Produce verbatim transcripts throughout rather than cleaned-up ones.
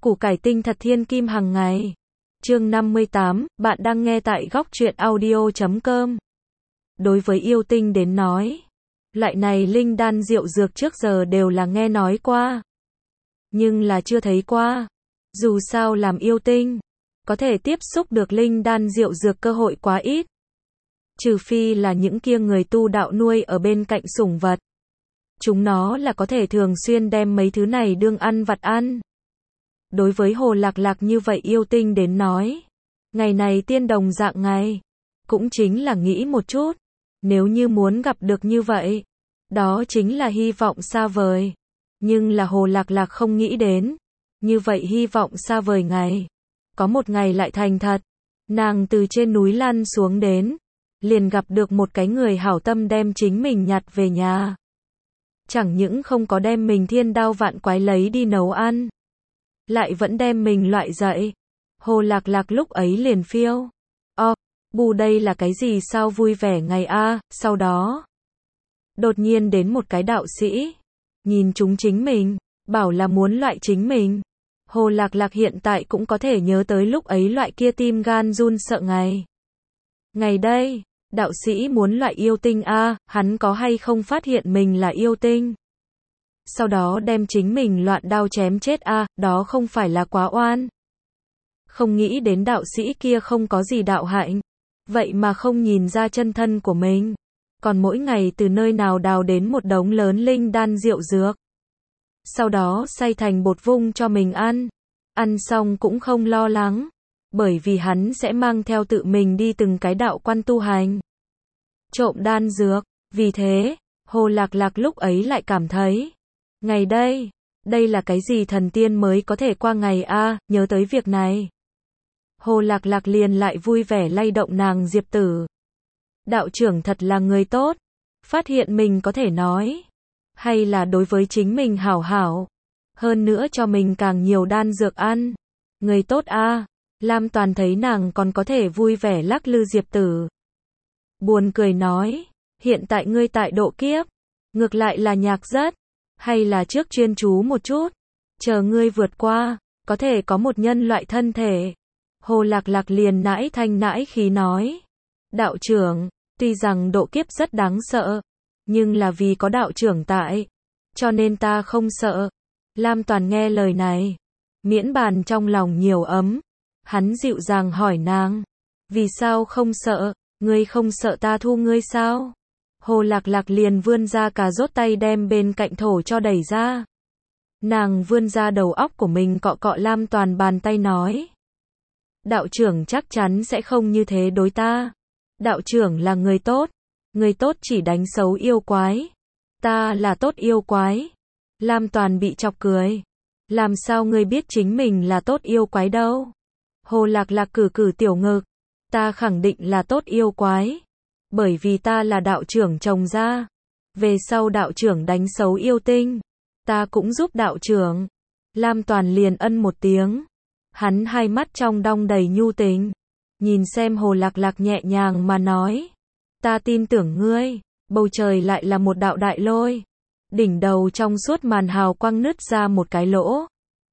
Củ cải tinh thật thiên kim hàng ngày. Chương năm mươi tám, bạn đang nghe tại góc truyện audio chấm com. Đối với yêu tinh đến nói, loại này linh đan rượu dược trước giờ đều là nghe nói qua, nhưng là chưa thấy qua. Dù sao làm yêu tinh, có thể tiếp xúc được linh đan rượu dược cơ hội quá ít. Trừ phi là những kia người tu đạo nuôi ở bên cạnh sủng vật. Chúng nó là có thể thường xuyên đem mấy thứ này đương ăn vặt ăn. Đối với Hồ Lạc Lạc như vậy yêu tinh đến nói, ngày này tiên đồng dạng ngày, cũng chính là nghĩ một chút, nếu như muốn gặp được như vậy, đó chính là hy vọng xa vời. Nhưng là Hồ Lạc Lạc không nghĩ đến, như vậy hy vọng xa vời ngày, có một ngày lại thành thật. Nàng từ trên núi lăn xuống đến, liền gặp được một cái người hảo tâm đem chính mình nhặt về nhà. Chẳng những không có đem mình thiên đao vạn quái lấy đi nấu ăn, lại vẫn đem mình loại dậy. Hồ Lạc Lạc lúc ấy liền phiêu. O, bù đây là cái gì sao vui vẻ ngày a, sau đó đột nhiên đến một cái đạo sĩ, nhìn chúng chính mình, bảo là muốn loại chính mình. Hồ Lạc Lạc hiện tại cũng có thể nhớ tới lúc ấy loại kia tim gan run sợ ngày. Ngày đây, đạo sĩ muốn loại yêu tinh a, hắn có hay không phát hiện mình là yêu tinh? Sau đó đem chính mình loạn đao chém chết a, đó không phải là quá oan. Không nghĩ đến đạo sĩ kia không có gì đạo hạnh, vậy mà không nhìn ra chân thân của mình, còn mỗi ngày từ nơi nào đào đến một đống lớn linh đan rượu dược. Sau đó xay thành bột vung cho mình ăn, ăn xong cũng không lo lắng, bởi vì hắn sẽ mang theo tự mình đi từng cái đạo quan tu hành, trộm đan dược. Vì thế, Hồ Lạc Lạc lúc ấy lại cảm thấy, ngày đây, đây là cái gì thần tiên mới có thể qua ngày a, nhớ tới việc này. Hồ Lạc Lạc liền lại vui vẻ lay động nàng Diệp Tử. Đạo trưởng thật là người tốt, phát hiện mình có thể nói, hay là đối với chính mình hảo hảo, hơn nữa cho mình càng nhiều đan dược ăn. Người tốt a. Lam Toàn thấy nàng còn có thể vui vẻ lắc lư Diệp Tử, buồn cười nói, hiện tại ngươi tại độ kiếp, ngược lại là nhạc rất, hay là trước chuyên chú một chút, chờ ngươi vượt qua, có thể có một nhân loại thân thể. Hồ Lạc Lạc liền nãi thanh nãi khí nói, đạo trưởng, tuy rằng độ kiếp rất đáng sợ, nhưng là vì có đạo trưởng tại, cho nên ta không sợ. Lam Toàn nghe lời này, miễn bàn trong lòng nhiều ấm, hắn dịu dàng hỏi nàng, vì sao không sợ, ngươi không sợ ta thu ngươi sao? Hồ Lạc Lạc liền vươn ra cà rốt tay đem bên cạnh thổ cho đẩy ra. Nàng vươn ra đầu óc của mình cọ cọ Lam Toàn bàn tay nói, đạo trưởng chắc chắn sẽ không như thế đối ta. Đạo trưởng là người tốt, người tốt chỉ đánh xấu yêu quái. Ta là tốt yêu quái. Lam Toàn bị chọc cười. Làm sao ngươi biết chính mình là tốt yêu quái đâu? Hồ Lạc Lạc cử cử tiểu ngực. Ta khẳng định là tốt yêu quái. Bởi vì ta là đạo trưởng trồng ra. Về sau đạo trưởng đánh xấu yêu tinh, ta cũng giúp đạo trưởng. Lam Toàn liền ân một tiếng. Hắn hai mắt trong đong đầy nhu tình, nhìn xem Hồ Lạc Lạc nhẹ nhàng mà nói, ta tin tưởng ngươi. Bầu trời lại là một đạo đại lôi, đỉnh đầu trong suốt màn hào quang nứt ra một cái lỗ.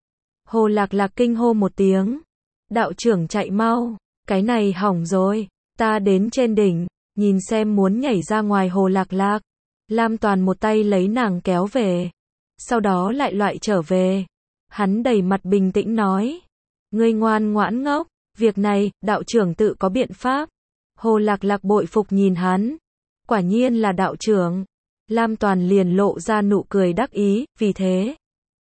Hồ Lạc Lạc kinh hô một tiếng, đạo trưởng chạy mau, cái này hỏng rồi. Ta đến trên đỉnh, nhìn xem muốn nhảy ra ngoài Hồ Lạc Lạc. Lam Toàn một tay lấy nàng kéo về, sau đó lại loại trở về. Hắn đầy mặt bình tĩnh nói, ngươi ngoan ngoãn ngốc, việc này, đạo trưởng tự có biện pháp. Hồ Lạc Lạc bội phục nhìn hắn, quả nhiên là đạo trưởng. Lam Toàn liền lộ ra nụ cười đắc ý, vì thế,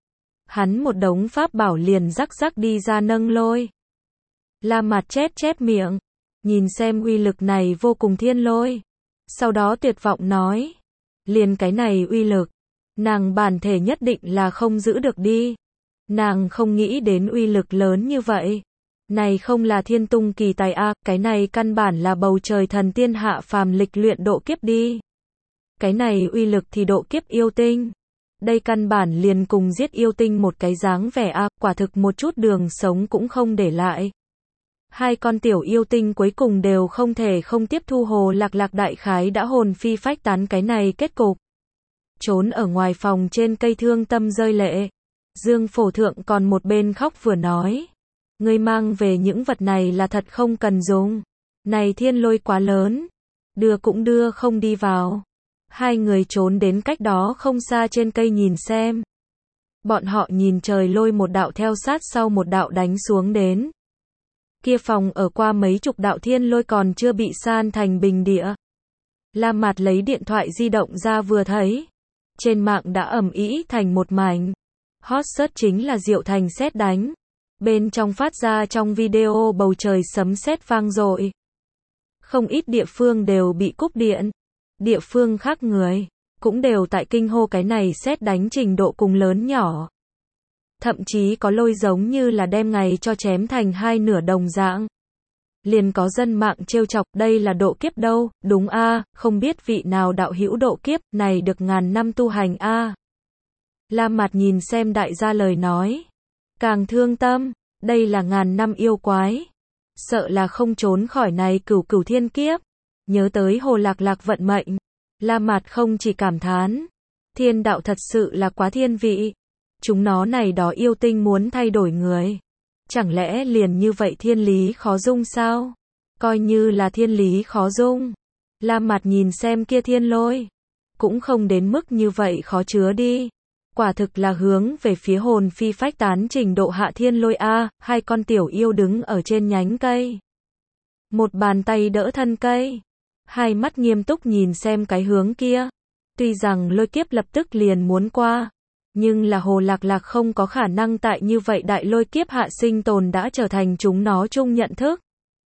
hắn một đống pháp bảo liền rắc rắc đi ra nâng lôi. Lam Mặt chép chép miệng, nhìn xem uy lực này vô cùng thiên lôi. Sau đó tuyệt vọng nói, liền cái này uy lực, nàng bản thể nhất định là không giữ được đi. Nàng không nghĩ đến uy lực lớn như vậy. Này không là thiên tung kỳ tài a, cái này căn bản là bầu trời thần tiên hạ phàm lịch luyện độ kiếp đi. Cái này uy lực thì độ kiếp yêu tinh. Đây căn bản liền cùng giết yêu tinh một cái dáng vẻ a, quả thực một chút đường sống cũng không để lại. Hai con tiểu yêu tinh cuối cùng đều không thể không tiếp thu. Hồ Lạc Lạc đại khái đã hồn phi phách tán cái này kết cục. Trốn ở ngoài phòng trên cây thương tâm rơi lệ. Dương phổ thượng còn một bên khóc vừa nói. Ngươi mang về những vật này là thật không cần dùng. Này thiên lôi quá lớn. Đưa cũng đưa không đi vào. Hai người trốn đến cách đó không xa trên cây nhìn xem. Bọn họ nhìn trời lôi một đạo theo sát sau một đạo đánh xuống đến. Kia phòng ở qua mấy chục đạo thiên lôi còn chưa bị san thành bình địa. Lam Mạt lấy điện thoại di động ra vừa thấy. Trên mạng đã ầm ĩ thành một mảnh. Hot search chính là Diệu Thành sét đánh. Bên trong phát ra trong video bầu trời sấm sét vang dội. Không ít địa phương đều bị cúp điện. Địa phương khác người cũng đều tại kinh hô cái này sét đánh trình độ cùng lớn nhỏ. Thậm chí có lôi giống như là đem ngày cho chém thành hai nửa đồng dạng. Liền có dân mạng trêu chọc, đây là độ kiếp đâu, đúng a, không biết vị nào đạo hữu độ kiếp, này được ngàn năm tu hành a. Lam Mạt nhìn xem đại gia lời nói, càng thương tâm, đây là ngàn năm yêu quái, sợ là không trốn khỏi này cửu cửu thiên kiếp. Nhớ tới Hồ Lạc Lạc vận mệnh, Lam Mạt không chỉ cảm thán, thiên đạo thật sự là quá thiên vị. Chúng nó này đó yêu tinh muốn thay đổi người. Chẳng lẽ liền như vậy thiên lý khó dung sao? Coi như là thiên lý khó dung. Lam Mạt nhìn xem kia thiên lôi. Cũng không đến mức như vậy khó chứa đi. Quả thực là hướng về phía hồn phi phách tán trình độ hạ thiên lôi a. Hai con tiểu yêu đứng ở trên nhánh cây. Một bàn tay đỡ thân cây. Hai mắt nghiêm túc nhìn xem cái hướng kia. Tuy rằng lôi kiếp lập tức liền muốn qua. Nhưng là Hồ Lạc Lạc không có khả năng tại như vậy đại lôi kiếp hạ sinh tồn đã trở thành chúng nó chung nhận thức.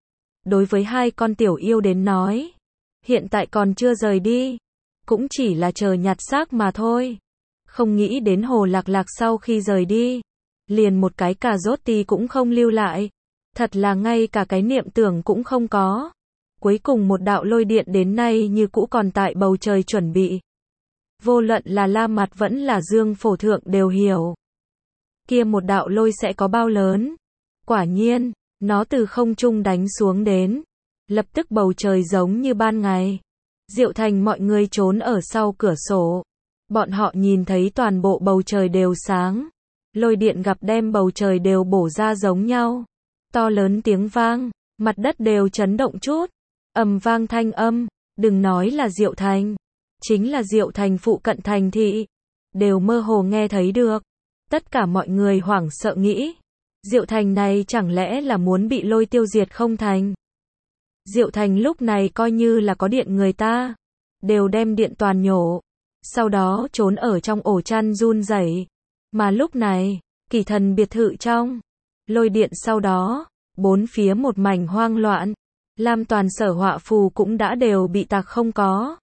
Đối với hai con tiểu yêu đến nói, hiện tại còn chưa rời đi, cũng chỉ là chờ nhặt xác mà thôi. Không nghĩ đến Hồ Lạc Lạc sau khi rời đi, liền một cái cà rốt ti cũng không lưu lại. Thật là ngay cả cái niệm tưởng cũng không có. Cuối cùng một đạo lôi điện đến nay như cũ còn tại bầu trời chuẩn bị. Vô luận là Lam Mạt vẫn là Dương phổ thượng đều hiểu. Kia một đạo lôi sẽ có bao lớn. Quả nhiên, nó từ không trung đánh xuống đến. Lập tức bầu trời giống như ban ngày. Diệu Thành mọi người trốn ở sau cửa sổ. Bọn họ nhìn thấy toàn bộ bầu trời đều sáng. Lôi điện gặp đem bầu trời đều bổ ra giống nhau. To lớn tiếng vang, mặt đất đều chấn động chút. Ầm vang thanh âm, đừng nói là Diệu Thành. Chính là Diệu Thành phụ cận thành thị, đều mơ hồ nghe thấy được. Tất cả mọi người hoảng sợ nghĩ, Diệu Thành này chẳng lẽ là muốn bị lôi tiêu diệt không thành. Diệu Thành lúc này coi như là có điện người ta, đều đem điện toàn nhổ, sau đó trốn ở trong ổ chăn run rẩy. Mà lúc này, Kỳ Thần biệt thự trong, lôi điện sau đó, bốn phía một mảnh hoang loạn, Lam Toàn sở họa phù cũng đã đều bị tạc không có.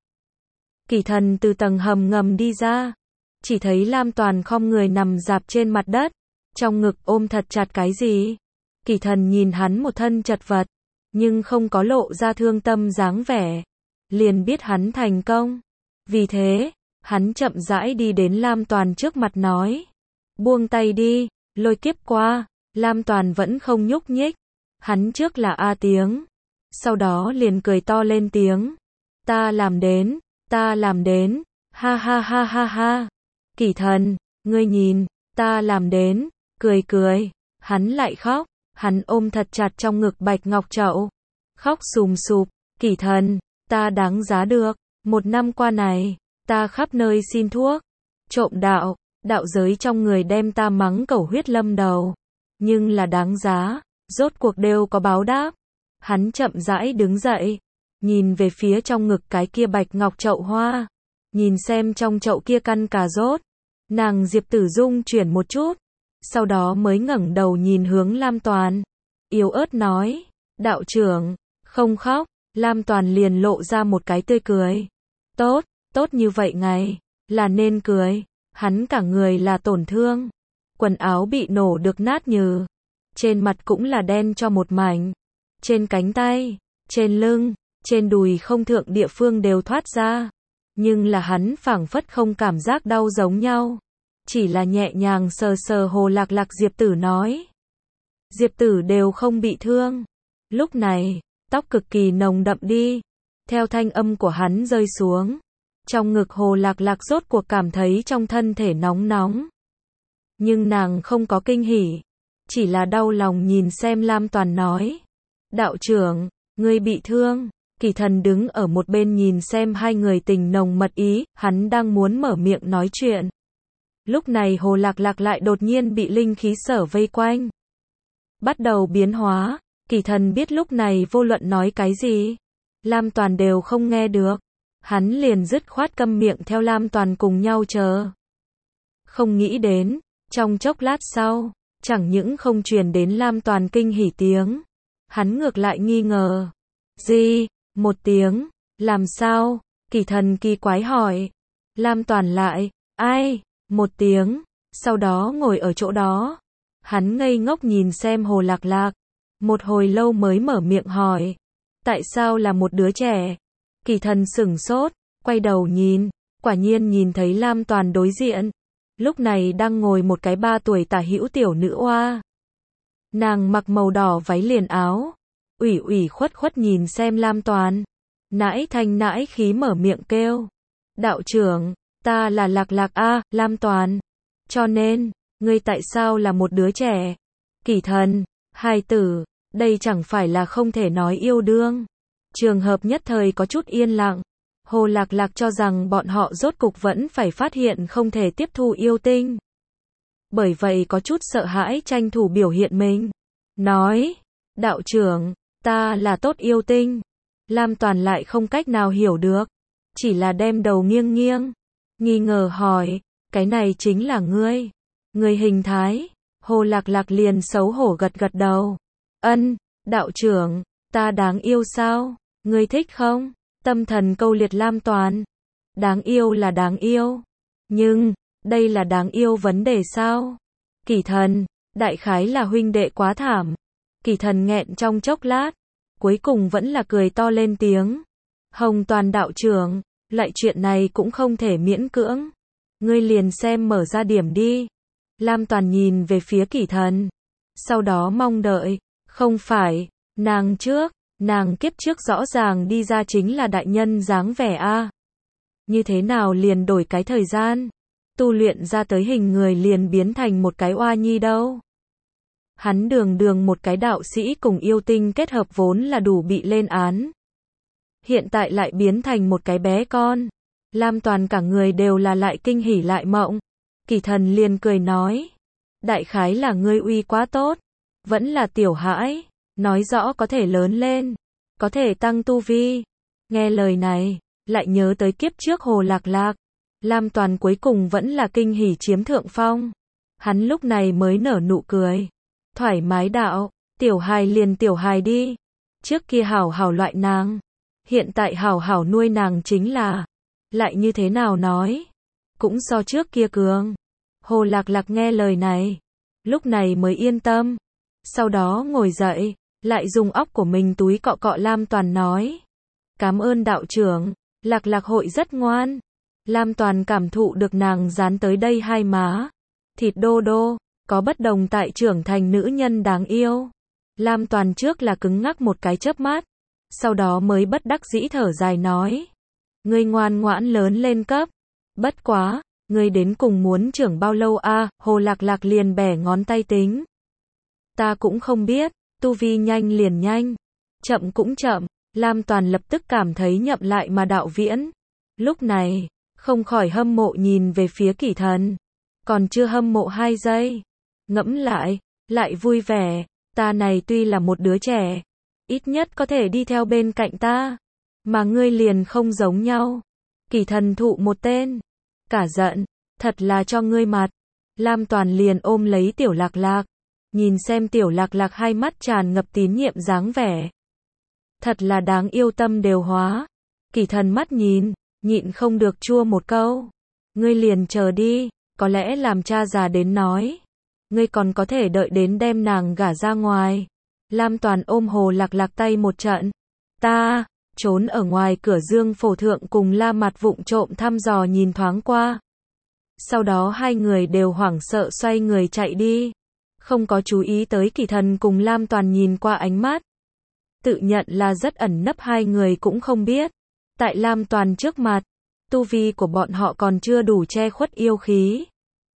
Kỳ Thần từ tầng hầm ngầm đi ra, chỉ thấy Lam Toàn khom người nằm rạp trên mặt đất, trong ngực ôm thật chặt cái gì. Kỳ Thần nhìn hắn một thân chật vật, nhưng không có lộ ra thương tâm dáng vẻ, liền biết hắn thành công. Vì thế, hắn chậm rãi đi đến Lam Toàn trước mặt nói, buông tay đi, lôi kiếp qua. Lam Toàn vẫn không nhúc nhích, hắn trước là a tiếng, sau đó liền cười to lên tiếng, ta làm đến. Ta làm đến, ha ha ha ha ha. Kỳ Thần, ngươi nhìn, ta làm đến, cười cười, hắn lại khóc, hắn ôm thật chặt trong ngực bạch ngọc chậu, khóc sùm sụp. Kỳ Thần, ta đáng giá được, một năm qua này, ta khắp nơi xin thuốc, trộm đạo, đạo giới trong người đem ta mắng cẩu huyết lâm đầu, nhưng là đáng giá, rốt cuộc đều có báo đáp. Hắn chậm rãi đứng dậy, nhìn về phía trong ngực cái kia bạch ngọc chậu hoa, nhìn xem trong chậu kia căn cà rốt. Nàng Diệp Tử Dung chuyển một chút, sau đó mới ngẩng đầu nhìn hướng Lam Toàn, yếu ớt nói, đạo trưởng, không khóc. Lam Toàn liền lộ ra một cái tươi cười, tốt, tốt như vậy ngày, là nên cười. Hắn cả người là tổn thương, quần áo bị nổ được nát nhừ, trên mặt cũng là đen cho một mảnh, trên cánh tay, trên lưng, trên đùi không thượng địa phương đều thoát ra, nhưng là hắn phảng phất không cảm giác đau giống nhau, chỉ là nhẹ nhàng sờ sờ Hồ Lạc Lạc. Diệp Tử nói, Diệp Tử đều không bị thương. Lúc này, tóc cực kỳ nồng đậm đi, theo thanh âm của hắn rơi xuống, trong ngực Hồ Lạc Lạc rốt cuộc cảm thấy trong thân thể nóng nóng. Nhưng nàng không có kinh hỉ, chỉ là đau lòng nhìn xem Lam Toàn nói. Đạo trưởng, ngươi bị thương. Kỳ Thần đứng ở một bên nhìn xem hai người tình nồng mật ý, hắn đang muốn mở miệng nói chuyện. Lúc này Hồ Lạc Lạc lại đột nhiên bị linh khí sở vây quanh. Bắt đầu biến hóa, Kỳ Thần biết lúc này vô luận nói cái gì, Lam Toàn đều không nghe được. Hắn liền dứt khoát câm miệng theo Lam Toàn cùng nhau chờ. Không nghĩ đến, trong chốc lát sau, chẳng những không truyền đến Lam Toàn kinh hỉ tiếng, hắn ngược lại nghi ngờ. Gì? Một tiếng, làm sao? Kỳ Thần kỳ quái hỏi. Lam Toàn lại, ai? Một tiếng, sau đó ngồi ở chỗ đó. Hắn ngây ngốc nhìn xem Hồ Lạc Lạc, một hồi lâu mới mở miệng hỏi. Tại sao là một đứa trẻ? Kỳ Thần sửng sốt, quay đầu nhìn, quả nhiên nhìn thấy Lam Toàn đối diện. Lúc này đang ngồi một cái ba tuổi tả hữu tiểu nữ oa. Nàng mặc màu đỏ váy liền áo, ủy ủy khuất khuất nhìn xem Lam Toàn, nãi thanh nãi khí mở miệng kêu. Đạo trưởng, ta là Lạc Lạc a, Lam Toàn. Cho nên, ngươi tại sao là một đứa trẻ? Kỳ Thần, hài tử, đây chẳng phải là không thể nói yêu đương. Trường hợp nhất thời có chút yên lặng. Hồ Lạc Lạc cho rằng bọn họ rốt cục vẫn phải phát hiện không thể tiếp thu yêu tinh. Bởi vậy có chút sợ hãi tranh thủ biểu hiện mình. Nói, đạo trưởng, ta là tốt yêu tinh. Lam Toàn lại không cách nào hiểu được. Chỉ là đem đầu nghiêng nghiêng. Nghi ngờ hỏi, cái này chính là ngươi. Ngươi hình thái. Hồ Lạc Lạc liền xấu hổ gật gật đầu. Ân, đạo trưởng, ta đáng yêu sao? Ngươi thích không? Tâm thần câu liệt Lam Toàn. Đáng yêu là đáng yêu. Nhưng, đây là đáng yêu vấn đề sao? Kỳ Thần, đại khái là huynh đệ quá thảm. Kỳ Thần nghẹn trong chốc lát, cuối cùng vẫn là cười to lên tiếng. Hồng Toàn đạo trưởng, lại chuyện này cũng không thể miễn cưỡng. Ngươi liền xem mở ra điểm đi. Lam Toàn nhìn về phía Kỳ Thần. Sau đó mong đợi, không phải, nàng trước, nàng kiếp trước rõ ràng đi ra chính là đại nhân dáng vẻ a. Như thế nào liền đổi cái thời gian, tu luyện ra tới hình người liền biến thành một cái oa nhi đâu. Hắn đường đường một cái đạo sĩ cùng yêu tinh kết hợp vốn là đủ bị lên án. Hiện tại lại biến thành một cái bé con. Lam Toàn cả người đều là lại kinh hỉ lại mộng. Kỳ Thần liền cười nói. Đại khái là ngươi uy quá tốt. Vẫn là tiểu hãi. Nói rõ có thể lớn lên. Có thể tăng tu vi. Nghe lời này, lại nhớ tới kiếp trước Hồ Lạc Lạc. Lam Toàn cuối cùng vẫn là kinh hỉ chiếm thượng phong. Hắn lúc này mới nở nụ cười. Thoải mái đạo, tiểu hài liền tiểu hài đi. Trước kia hảo hảo loại nàng. Hiện tại hảo hảo nuôi nàng chính là. Lại như thế nào nói. Cũng so trước kia cường. Hồ Lạc Lạc nghe lời này. Lúc này mới yên tâm. Sau đó ngồi dậy. Lại dùng óc của mình túi cọ cọ Lam Toàn nói. Cảm ơn đạo trưởng. Lạc Lạc hội rất ngoan. Lam Toàn cảm thụ được nàng dán tới đây hai má. Thịt đô đô. Có bất đồng tại trưởng thành nữ nhân đáng yêu. Lam Toàn trước là cứng ngắc một cái chớp mắt. Sau đó mới bất đắc dĩ thở dài nói. Ngươi ngoan ngoãn lớn lên cấp. Bất quá, ngươi đến cùng muốn trưởng bao lâu a? À? Hồ Lạc Lạc liền bẻ ngón tay tính. Ta cũng không biết, tu vi nhanh liền nhanh. Chậm cũng chậm. Lam Toàn lập tức cảm thấy nhậm lại mà đạo viễn. Lúc này, không khỏi hâm mộ nhìn về phía Kỳ Thần. Còn chưa hâm mộ hai giây. Ngẫm lại, lại vui vẻ. Ta này tuy là một đứa trẻ. Ít nhất có thể đi theo bên cạnh ta. Mà ngươi liền không giống nhau. Kỳ Thần thụ một tên. Cả giận. Thật là cho ngươi mặt. Lam Toàn liền ôm lấy tiểu Lạc Lạc. Nhìn xem tiểu Lạc Lạc hai mắt tràn ngập tín nhiệm dáng vẻ. Thật là đáng yêu tâm đều hóa. Kỳ Thần mắt nhìn. Nhịn không được chua một câu. Ngươi liền chờ đi. Có lẽ làm cha già đến nói. Ngươi còn có thể đợi đến đem nàng gả ra ngoài. Lam Toàn ôm Hồ Lạc Lạc tay một trận. Ta, trốn ở ngoài cửa Dương Phổ Thượng cùng La Mặt vụng trộm thăm dò nhìn thoáng qua. Sau đó hai người đều hoảng sợ xoay người chạy đi. Không có chú ý tới Kỳ Thần cùng Lam Toàn nhìn qua ánh mắt. Tự nhận là rất ẩn nấp hai người cũng không biết. Tại Lam Toàn trước mặt, tu vi của bọn họ còn chưa đủ che khuất yêu khí.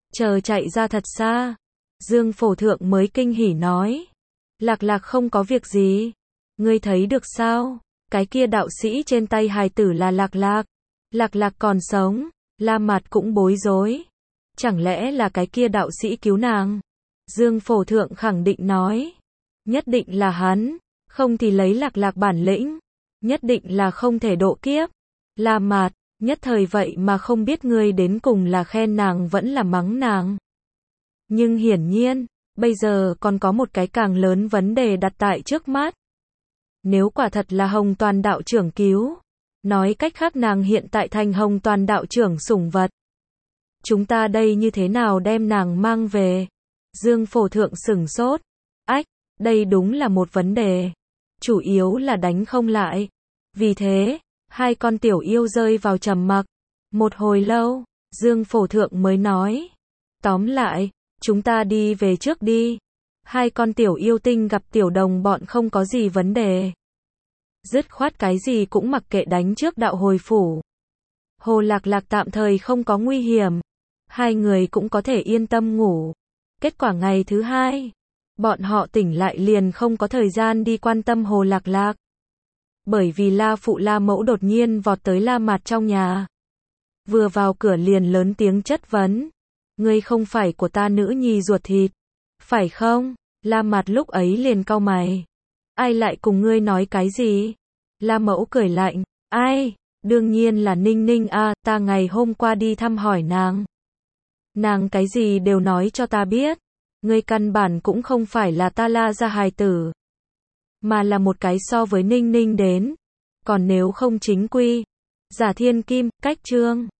chờ chạy ra thật xa. Dương phổ thượng mới kinh hỉ nói. Lạc lạc không có việc gì. Ngươi thấy được sao? Cái kia đạo sĩ trên tay hài tử là lạc lạc. Lạc lạc còn sống. La Mạt cũng bối rối. Chẳng lẽ là cái kia đạo sĩ cứu nàng? Dương phổ thượng khẳng định nói. Nhất định là hắn. Không thì lấy lạc lạc bản lĩnh. Nhất định là không thể độ kiếp. La Mạt, nhất thời vậy mà không biết ngươi đến cùng là khen nàng vẫn là mắng nàng. Nhưng hiển nhiên, bây giờ còn có một cái càng lớn vấn đề đặt tại trước mắt. Nếu quả thật là Hồng Toàn đạo trưởng cứu, nói cách khác nàng hiện tại thành Hồng Toàn đạo trưởng sủng vật. Chúng ta đây như thế nào đem nàng mang về? Dương phổ thượng sửng sốt. Ách, đây đúng là một vấn đề. Chủ yếu là đánh không lại. Vì thế, hai con tiểu yêu rơi vào trầm mặc. Một hồi lâu, Dương phổ thượng mới nói. Tóm lại, chúng ta đi về trước đi. Hai con tiểu yêu tinh gặp tiểu đồng bọn không có gì vấn đề. Dứt khoát cái gì cũng mặc kệ đánh trước đạo hồi phủ. Hồ Lạc Lạc tạm thời không có nguy hiểm. Hai người cũng có thể yên tâm ngủ. Kết quả ngày thứ hai, bọn họ tỉnh lại liền không có thời gian đi quan tâm Hồ Lạc Lạc. Bởi vì La Phụ La Mẫu đột nhiên vọt tới La Mạt trong nhà. Vừa vào cửa liền lớn tiếng chất vấn. Ngươi không phải của ta nữ nhi ruột thịt, phải không? La Mạt lúc ấy liền cau mày. Ai lại cùng ngươi nói cái gì? La Mẫu cười lạnh. Ai? Đương nhiên là Ninh Ninh a, ta ngày hôm qua đi thăm hỏi nàng. Nàng cái gì đều nói cho ta biết. Ngươi căn bản cũng không phải là ta La gia hài tử, mà là một cái so với Ninh Ninh đến. Còn nếu không chính quy, giả thiên kim, cách trương.